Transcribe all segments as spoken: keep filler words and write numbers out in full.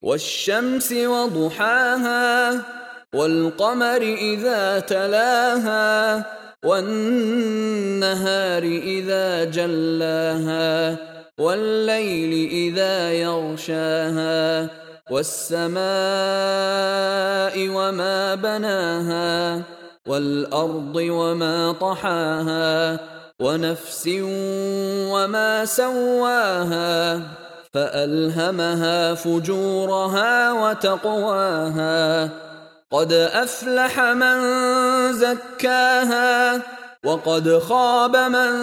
والشمس وضحاها والقمر إذا تلاها والنهار إذا جلاها والليل إذا يغشاها والسماء وما بناها والأرض وما طحاها ونفس وما سواها فألهمها فجورها وتقواها قد أفلح من زكاها وقد خاب من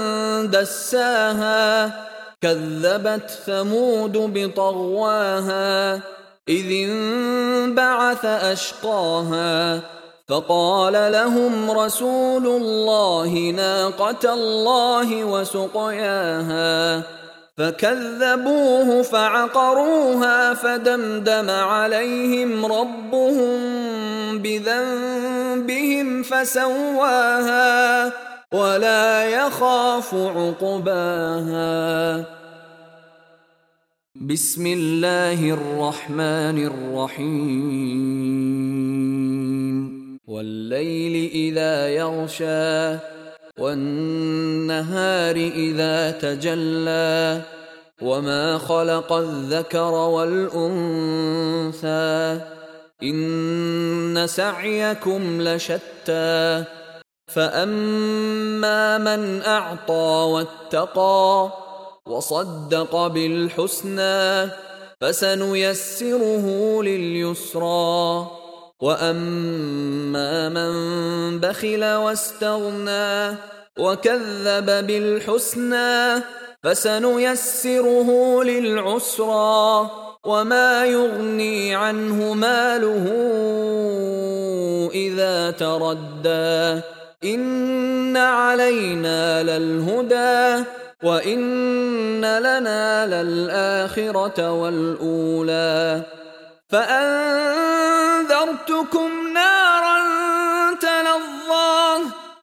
دساها كذبت ثمود بطغواها إذ انبعث أشقاها فقال لهم رسول الله ناقة الله وسقياها فكذبوه فعقروها فدمدم عليهم ربهم بذنبهم فسواها ولا يخاف عقباها. بسم الله الرحمن الرحيم. والليل إذا يغشى والنهار إذا تجلى وما خلق الذكر والأنثى إن سعيكم لشتى فأما من أعطى واتقى وصدق بالحسنى فسنيسره لليسرى وأما من بخل واستغنى وكذب بالحسنى فسنيسره للعسرى وما يغني عنه ماله إذا تردى إن علينا للهدى وإن لنا للآخرة والأولى فأنذرتكم نارا